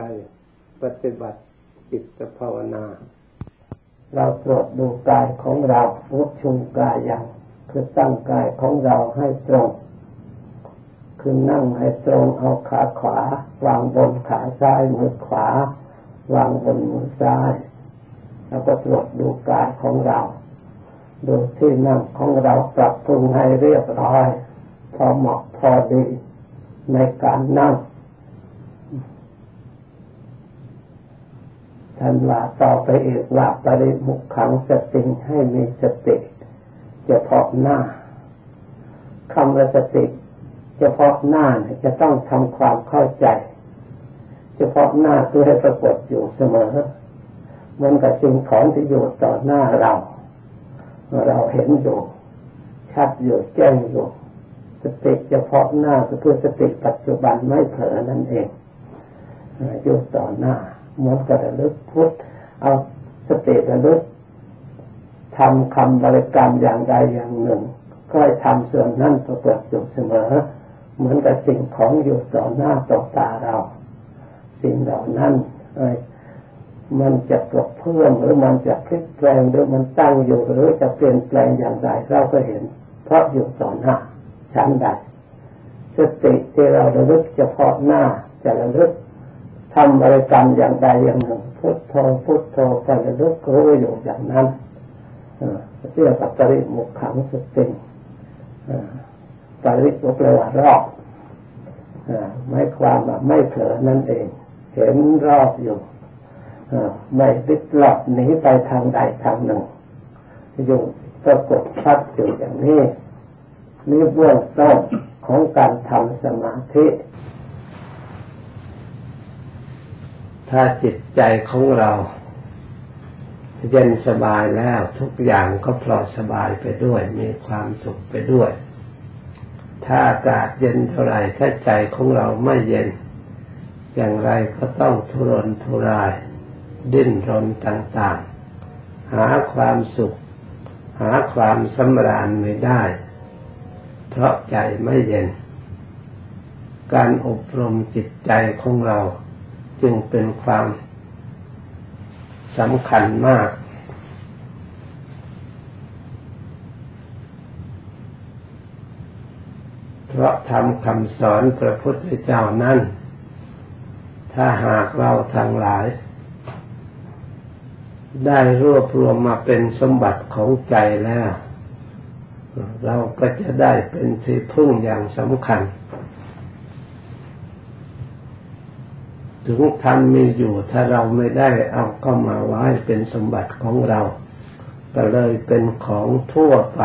ปฏิบัติจิตภาวนาเราตรวจดูกายของเราวุชุงกายอย่างคือตั้งกายของเราให้ตรงคือนั่งให้ตรงเอาขาขวาวางบนขาซ้ายมือขวาวางบนมือซ้ายแล้วก็ตรวจดูกายของเราดูที่นั่งของเราปรับปรุงให้เรียบร้อยพอเหมาะพอดีในการนั่งท่านว่าต่อไปอีกว่าปริมุขขังสติให้มีสติเฉพาะหน้าคำว่าสติเฉพาะหน้าเนี่ยจะต้องทำความเข้าใจเฉพาะหน้าคือให้ปรากฏอยู่เสมอเหมือนกับสิ่งของที่อยู่ต่อหน้าเราเห็นอยู่ชัดอยู่แจ้งอยู่สติเฉพาะหน้าก็คือสติปัจจุบันไม่เผลอนั่นเองอยู่ต่อหน้าเหมือนกับระลึกพุทเอาสติระลึกทำคำบริกรรมอย่างใดอย่างหนึ่งก็ให้ทำส่วนนั้นปรากฏอยู่เสมอเหมือนกับสิ่งของอยู่ต่อหน้าต่อตาเราสิ่งเหล่านั้นมันจะกระเพื่อมหรือมันจะพลิกแปลงหรือมันตั้งอยู่หรือจะเปลี่ยนแปลงอย่างไรเราก็เห็นเพราะอยู่ต่อหน้าชั้นใดสติที่เราระลึกเฉพาะหน้าจะระลึกทำบริกรรมอย่างใดอย่างหนึ่งพุทโธพุทโธก็ระลึกรู้อยู่อย่างนั้นเรียกว่าปริมุขขังสติปริก็แปลว่ารอบหมายความว่าไม่เผลอนั่นเองเห็นรอบอยู่ไม่ติดหลบหนีไปทางใดทางหนึ่งอยู่ปรากฏชัดอยู่อย่างนี้นี่เบื้องต้นของการทำสมาธิถ้าจิตใจของเราเย็นสบายแล้วทุกอย่างก็ปลอดสบายไปด้วยมีความสุขไปด้วยถ้าอากาศเย็นเท่าไรถ้าใจของเราไม่เย็นอย่างไรก็ต้องทุรนทุรายดิ้นรนต่างๆหาความสุขหาความสำราญไม่ได้เพราะใจไม่เย็นการอบรมจิตใจของเราจึงเป็นความสำคัญมากเพราะธรรมคำสอนพระพุทธเจ้านั้นถ้าหากเราทั้งหลายได้รวบรวมมาเป็นสมบัติของใจแล้วเราก็จะได้เป็นที่พึ่งอย่างสำคัญถึงธรรมมีอยู่ถ้าเราไม่ได้เอาเข้ามาไว้เป็นสมบัติของเราก็เลยเป็นของทั่วไป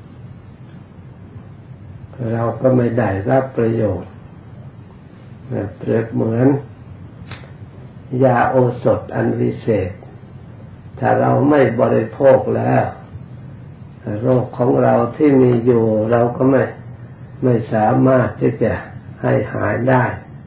เราก็ไม่ได้รับประโยชน์เปรียบเหมือนยาโอสถอันวิเศษถ้าเราไม่บริโภคแล้วโรคของเราที่มีอยู่เราก็ไม่สามารถที่จะให้หายได้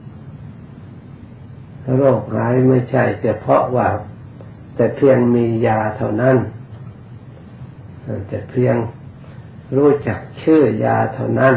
โรคหายไม่ใช่เฉพาะว่าแต่เพียงมียาเท่านั้นแต่เพียงรู้จักชื่อยาเท่านั้น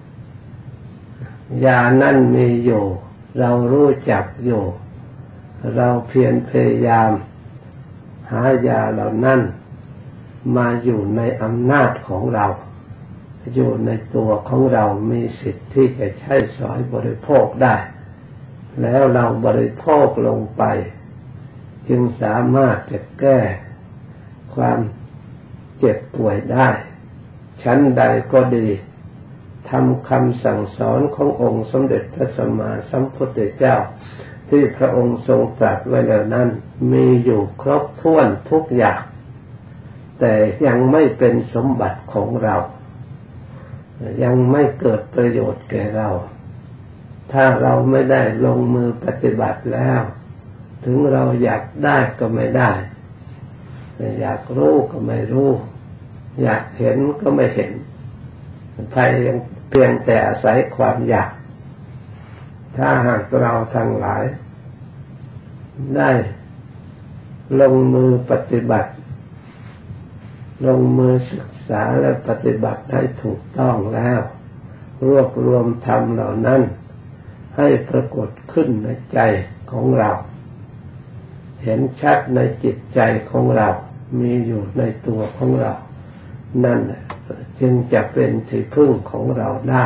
ยานั่นมีอยู่เรารู้จักอยู่เราเพียรพยายามหายาเหล่านั้นมาอยู่ในอำนาจของเราอยู่ในตัวของเรามีสิทธิ์ที่จะใช้สอยบริโภคได้แล้วเราบริโภคลงไปจึงสามารถจะแก้ความเจ็บป่วยได้ชั้นใดก็ดีทำคำสั่งสอนขององค์สมเด็จพระสัมมาสัมพุทธเจ้าที่พระองค์ทรงตรัสไว้แล้วนั้นมีอยู่ครบถ้วนทุกอย่างแต่ยังไม่เป็นสมบัติของเรายังไม่เกิดประโยชน์แก่เราถ้าเราไม่ได้ลงมือปฏิบัติแล้วถึงเราอยากได้ก็ไม่ได้อยากรู้ก็ไม่รู้อยากเห็นก็ไม่เห็นเพียงแต่อาศัยความอยากถ้าหากเราทั้งหลายได้ลงมือปฏิบัติลงมือศึกษาและปฏิบัติให้ถูกต้องแล้วรวบรวมธรรมเหล่านั้นให้ปรากฏขึ้นในใจของเราเห็นชัดในจิตใจของเรามีอยู่ในตัวของเรานั่นจึงจะเป็นที่พึ่งของเราได้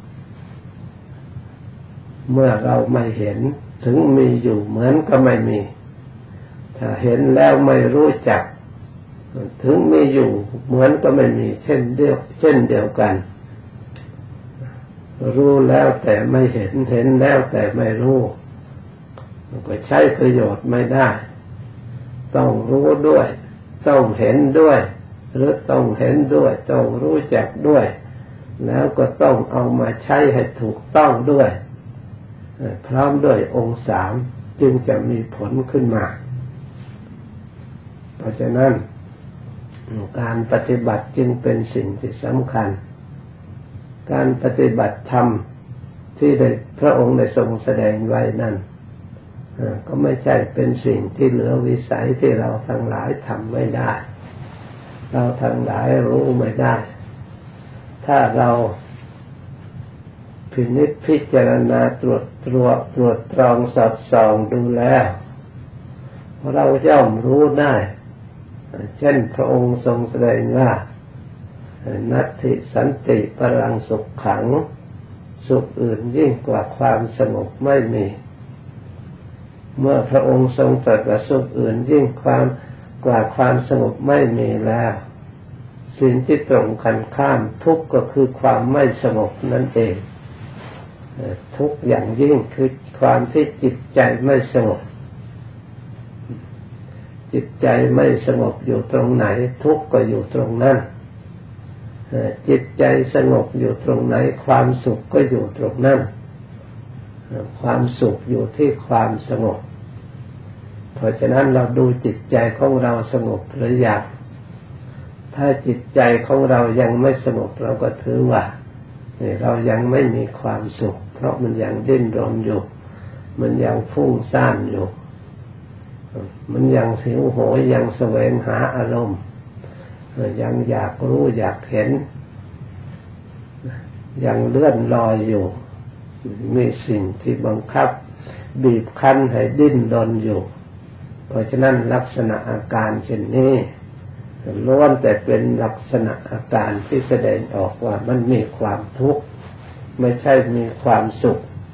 เมื่อเราไม่เห็นถึงมีอยู่เหมือนก็ไม่มีถ้าเห็นแล้วไม่รู้จักถึงมีอยู่เหมือนก็ไม่มีเช่นเดียวกันรู้แล้วแต่ไม่เห็นเห็นแล้วแต่ไม่รู้มันก็ใช้ประโยชน์ไม่ได้ต้องรู้ด้วยต้องเห็นด้วยหรือต้องเห็นด้วยต้องรู้จักด้วยแล้วก็ต้องเอามาใช้ให้ถูกต้องด้วยพร้อมด้วยองค์สามจึงจะมีผลขึ้นมาเพราะฉะนั้นการปฏิบัติจึงเป็นสิ่งที่สำคัญการปฏิบัติธรรมที่ได้พระองค์ได้ทรงแสดงไว้นั่นก็ไม่ใช่เป็นสิ่งที่เหลือวิสัยที่เราทั้งหลายทำไม่ได้เราทั้งหลายรู้ไม่ได้ถ้าเราพินิจพิจารณาตรวจตรองสอดส่องดูแล้วเราย่อมรู้ได้เช่นพระองค์ทรงแสดงว่านัตถิสันติปรังสุขขังสุขอื่นยิ่งกว่าความสงบไม่มีเมื่อพระองค์ทรงตรัสว่าสุขอื่นยิ่งกว่าความสงบไม่มีแล้วสิ่งที่ตรงกันข้ามทุกข์ก็คือความไม่สงบนั่นเองทุกข์อย่างยิ่งคือความที่จิตใจไม่สงบจิตใจไม่สงบอยู่ตรงไหนทุกข์ก็อยู่ตรงนั้นจิตใจสงบอยู่ตรงไหนความสุขก็อยู่ตรงนั้นความสุขอยู่ที่ความสงบเพราะฉะนั้นเราดูจิตใจของเราสงบหรือยังถ้าจิตใจของเรายังไม่สงบเราก็ถือว่าเรายังไม่มีความสุขเพราะมันยังดิ้นรนอยู่มันยังฟุ้งซ่านอยู่มันยังหิวโหยยังแสวงหาอารมณ์ยังอยากรู้อยากเห็นยังเลื่อนลอยอยู่มีสิ่งที่บังคับบีบคั้นให้ดิ้นรนอยู่เพราะฉะนั้นลักษณะอาการเช่นนี้ล้วนแต่เป็นลักษณะอาการที่แสดงออกว่ามันมีความทุกข์ไม่ใช่มีความสุข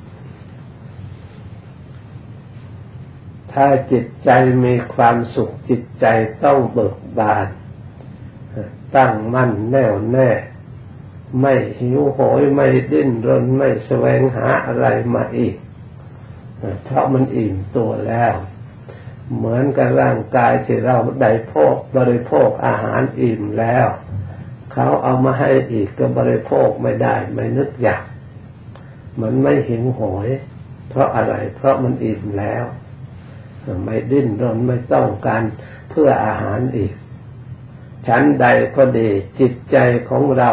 ถ้าจิตใจมีความสุขจิตใจต้องเบิกบานตั้งมั่นแน่วแน่ไม่หิวโหยไม่ดิ้นรนไม่แสวงหาอะไรมาอีกเพราะมันอิ่มตัวแล้วเหมือนกับร่างกายที่เราได้บริโภคอาหารอิ่มแล้วเขาเอามาให้อีกก็บริโภคไม่ได้ไม่นึกอยากมันไม่หิวโหยเพราะอะไรเพราะมันอิ่มแล้วไม่ดิ้นรนไม่ต้องการเพื่ออาหารอีกชั้นใดก็ดีจิตใจของเรา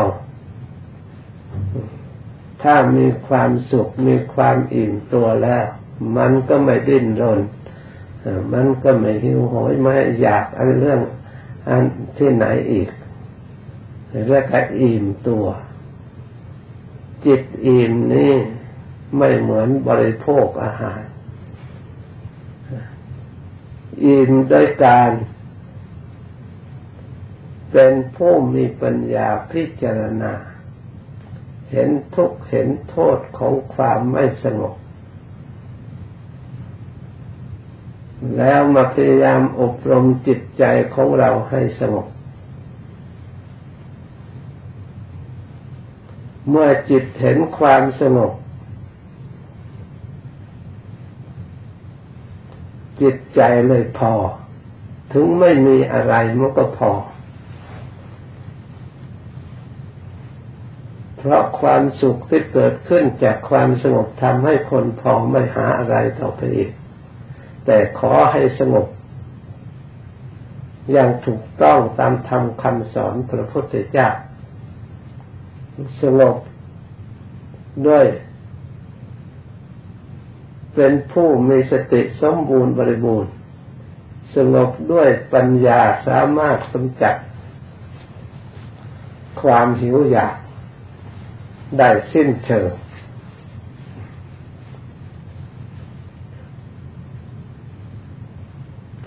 ถ้ามีความสุขมีความอิ่มตัวแล้วมันก็ไม่ดิ้นรนมันก็ไม่หิวโหยไม่อยากเรื่องอันที่ไหนอีกเรียกว่าอิ่มตัวจิตอิ่มนี่ไม่เหมือนบริโภคอาหารอิ่มโดยการเป็นผู้มีปัญญาพิจารณาเห็นทุกข์เห็นโทษของความไม่สงบแล้วมาพยายามอบรมจิตใจของเราให้สงบเมื่อจิตเห็นความสงบจิตใจเลยพอถึงไม่มีอะไรมันก็พอเพราะความสุขที่เกิดขึ้นจากความสงบทำให้คนพอไม่หาอะไรต่อไปอีกแต่ขอให้สงบอย่างถูกต้องตามธรรมคำสอนพระพุทธเจ้าสงบด้วยเป็นผู้มีสติสมบูรณ์บริบูรณ์สงบด้วยปัญญาสามารถกำจัดความหิวอยากได้สิ้นเชิง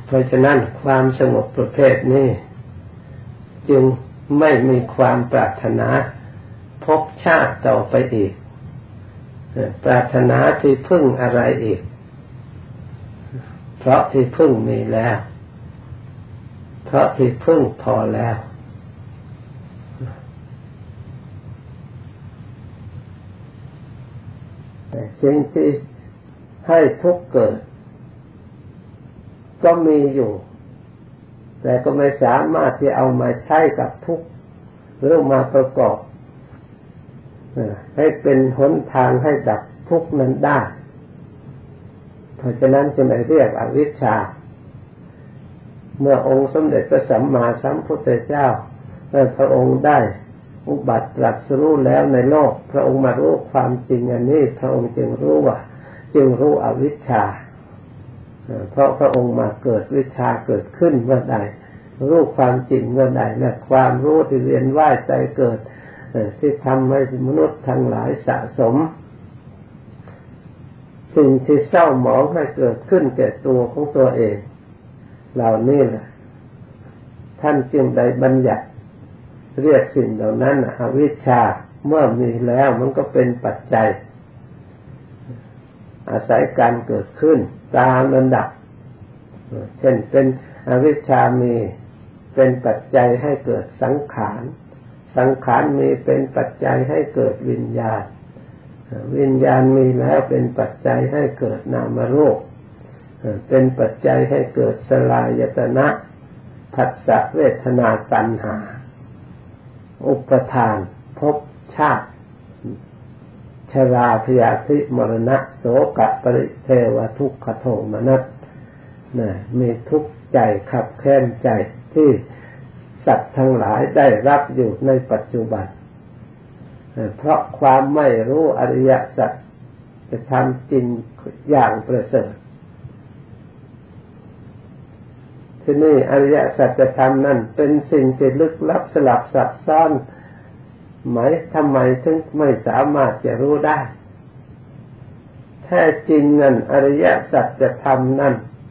เพราะฉะนั้นความสงบประเภทนี้จึงไม่มีความปรารถนาพบชาติต่อไปอีกปรารถนาที่พึ่งอะไรอีกเพราะที่พึ่งมีแล้วเพราะที่พึ่งพอแล้วแต่สิ่งที่ให้ทุกข์เกิดก็มีอยู่แต่ก็ไม่สามารถที่เอามาใช้กับทุกข์หรือมาประกอบให้เป็นหนทางให้ดับทุกข์นั้นได้เพราะฉะนั้นจึงได้เรียกอวิชชาเมื่อองค์สมเด็จพระสัมมาสัมพุทธเจ้าพระองค์ได้อุบัติตรัสรู้แล้วในโลกพระองค์มารู้ความจริงอันนี้พระองค์จึงรู้อวิชชาเพราะพระองค์มาเกิดวิชาเกิดขึ้นเมื่อใดรู้ความจริงเมื่อใดและความรู้ที่เวียนว่ายใจเกิดที่ทำให้มนุษย์ทั้งหลายสะสมสิ่งที่เศร้าหมองให้เกิดขึ้นแก่ตัวของตัวเองเหล่านี้แหละท่านจึงได้บัญญัติเรียกสิ่งเหล่านั้นอวิชชาเมื่อมีแล้วมันก็เป็นปัจจัยอาศัยการเกิดขึ้นตามลำดับเช่นเป็นอวิชชามีเป็นปัจจัยให้เกิดสังขารสังขารมีเป็นปัจจัยให้เกิดวิญญาณวิญญาณมีแล้วเป็นปัจจัยให้เกิดนามรูปเป็นปัจจัยให้เกิดสลายตนะผัสสะเวทนาตัณหาอุปทานภพชาติชราพยาธิมรณะโสกปริเทวทุกขโทมนัสมีทุกข์ใจขับแค้นใจที่สัตว์ทั้งหลายได้รับอยู่ในปัจจุบันเพราะความไม่รู้อริยสัจจะทำจริงอย่างประเสริฐที่นี่อริยสัจธรรมนั่นเป็นสิ่งที่ลึกลับสลับซับซ้อนไหมทำไมถึงไม่สามารถจะรู้ได้แท้จริงนั่นอริยสัจธรรมนั่น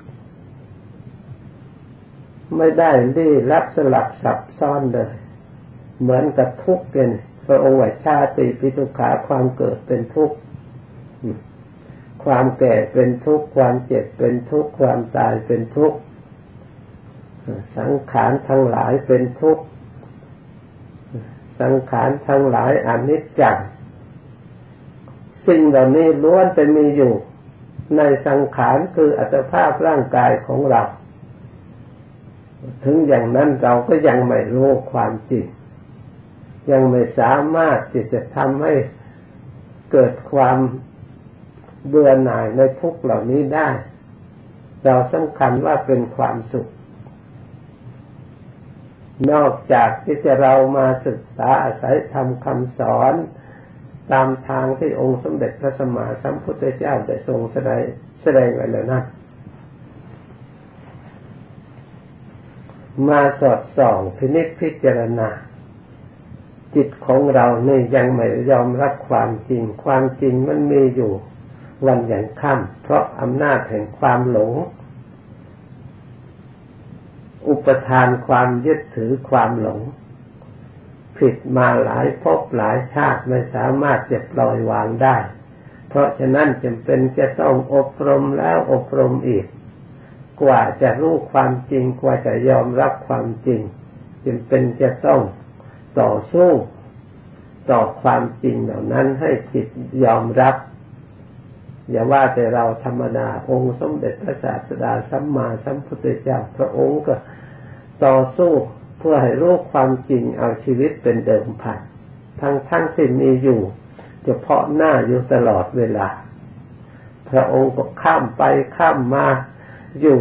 ไม่ได้ลี้ลับสลับซับซ้อนเลยเหมือนกับทุกข์กันพระองค์ว่าชาติปิทุกขาความเกิดเป็นทุกข์ความแก่เป็นทุกข์ความเจ็บเป็นทุกข์ความตายเป็นทุกข์สังขารทั้งหลายเป็นทุกข์สังขารทั้งหลายอนิจจังสิ่งเหล่านี้ล้วนแต่มีอยู่ในสังขารคืออัตภาพร่างกายของเราถึงอย่างนั้นเราก็ยังไม่รู้ความจริงยังไม่สามารถที่จะทำให้เกิดความเบื่อหน่ายในทุกข์เหล่านี้ได้เราสำคัญว่าเป็นความสุขนอกจากที่จะเรามาศึกษาอาศัยทำคำสอนตามทางที่องค์สมเด็จพระสัมมาสัมพุทธเจ้าได้ทรงแสดงไว้แล้วนะมาสอดส่องพินิจพิจารณาจิตของเรานี่ยังไม่ยอมรับความจริงความจริงมันมีอยู่วันยังค่ำเพราะอำนาจแห่งความหลงอุปทานความยึดถือความหลงผิดมาหลายภพหลายชาติไม่สามารถจะปล่อยวางได้เพราะฉะนั้นจำเป็นจะต้องอบรมแล้วอบรมอีกกว่าจะรู้ความจริงกว่าจะยอมรับความจริงจำเป็นจะต้องต่อสู้ต่อความจริงเหล่านั้นให้จิตยอมรับอย่าว่าแต่เราธรรมดาองค์สมเด็จพระศาสดาสัมมาสัมพุทธเจ้าพระองค์ก็ต่อสู้เพื่อให้รู้ความจริงเอาชีวิตเป็นเดิมพันทั้งที่มีอยู่เฉพาะหน้าอยู่ตลอดเวลาพระองค์ก็ข้ามไปข้ามมาอยู่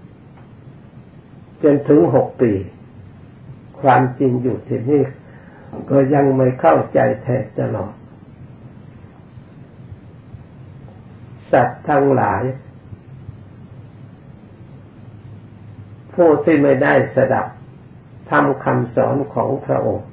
จนถึง6 ปีความจริงอยู่ที่นี่ก็ยังไม่เข้าใจแท้ตลอดสัตว์ทั้งหลายผู้ที่ไม่ได้สดับทำคำสอนของพระองค์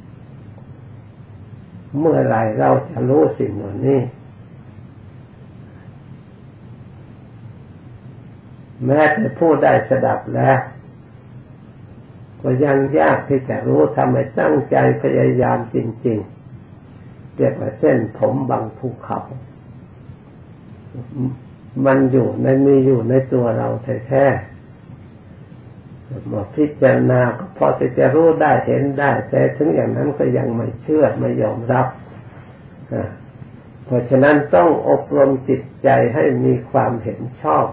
เมื่อไรเราจะรู้สิ่งเหล่านี้แม้แต่ผู้ได้สดับแล้วก็ยังยากที่จะรู้ทำให้ตั้งใจพยายามจริงๆเรียกว่าเส้นผมบางภูเขามันมีอยู่ในตัวเราแท้ๆมาพิจารณาก็พอจะรู้ได้เห็นได้แต่ถึงอย่างนั้นก็ยังไม่เชื่อไม่ยอมรับเพราะฉะนั้นต้องอบรมจิตใจให้มีความเห็นชอบ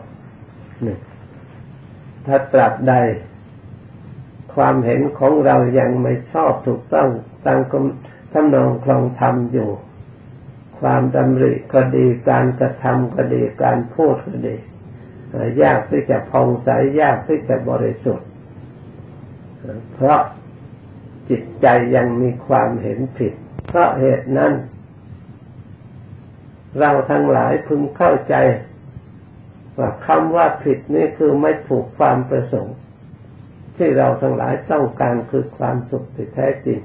ถ้าตราบใดความเห็นของเรายังไม่ชอบถูกต้องตามทำนองครองธรรมอยู่ความดำริก็ดีการกระทำก็ดีการพูดก็ดียากที่จะผ่องใสยากที่จะบริสุทธิ์เพราะจิตใจยังมีความเห็นผิดเพราะเหตุนั้นเราทั้งหลายพึงเข้าใจว่าคำว่าผิดนี่คือไม่ถูกความประสงค์ที่เราทั้งหลายต้องการคือความสุขที่แท้จริง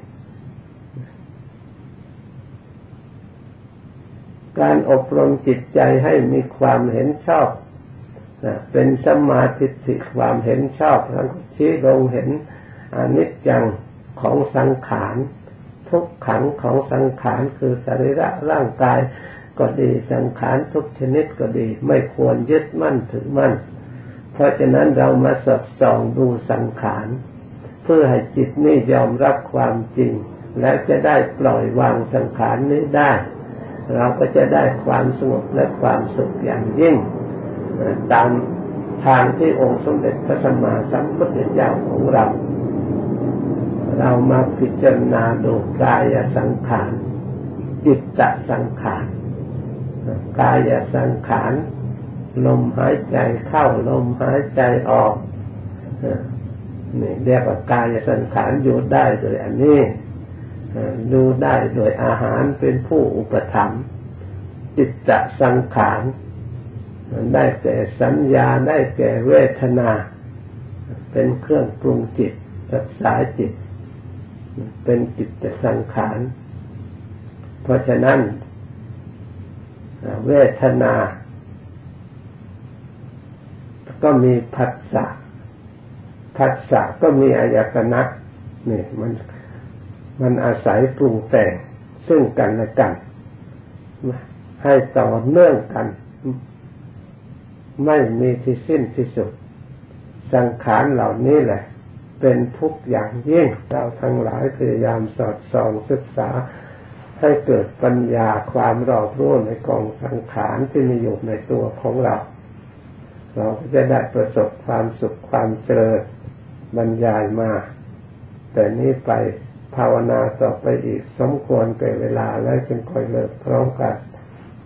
การอบรมจิตใจให้มีความเห็นชอบเป็นสัมมาทิฏฐิความเห็นชอบทั้งชี้ลงเห็นอนิจจังของสังขารทุกขังของสังขารคือสรีระร่างกายก็ดีสังขารทุกชนิดก็ดีไม่ควรยึดมั่นถือมั่นเพราะฉะนั้นเรามาสอดส่องดูสังขารเพื่อให้จิตนี้ยอมรับความจริงและจะได้ปล่อยวางสังขารนี้ได้เราก็จะได้ความสงบและความสุขอย่างยิ่งตามทางที่องค์สมเด็จพระสัมมาสัมพุทธเจ้าของเรามาพิจารณาดูกายสังขารจิตตสังขารกายสังขารลมหายใจเข้าลมหายใจออกนี่เรียกว่ากายสังขารอยู่ได้โดยอันนี้ดูได้โดยอาหารเป็นผู้อุปถัมภ์จิตตสังขารได้แก่สัญญาได้แก่เวทนาเป็นเครื่องปรุงจิตรักษาจิตเป็นจิตสังขารเพราะฉะนั้นเวทนาก็มีผัสสะก็มีอายตนะนี่มันอาศัยปรุงแต่งซึ่งกันและกันให้ต่อเนื่องกันไม่มีที่สิ้นที่สุดสังขารเหล่านี้แหละเป็นทุกข์อย่างยิ่งเราทั้งหลายพยายามสอดส่องศึกษาให้เกิดปัญญาความรอบรู้ในกองสังขารที่มีอยู่ในตัวของเราก็จะได้ประสบความสุขความเจริญบรรยายมาแต่นี้ไปภาวนาต่อไปอีกสมควรแก่เวลาแล้วจึงค่อยเลิกพร้อมกัน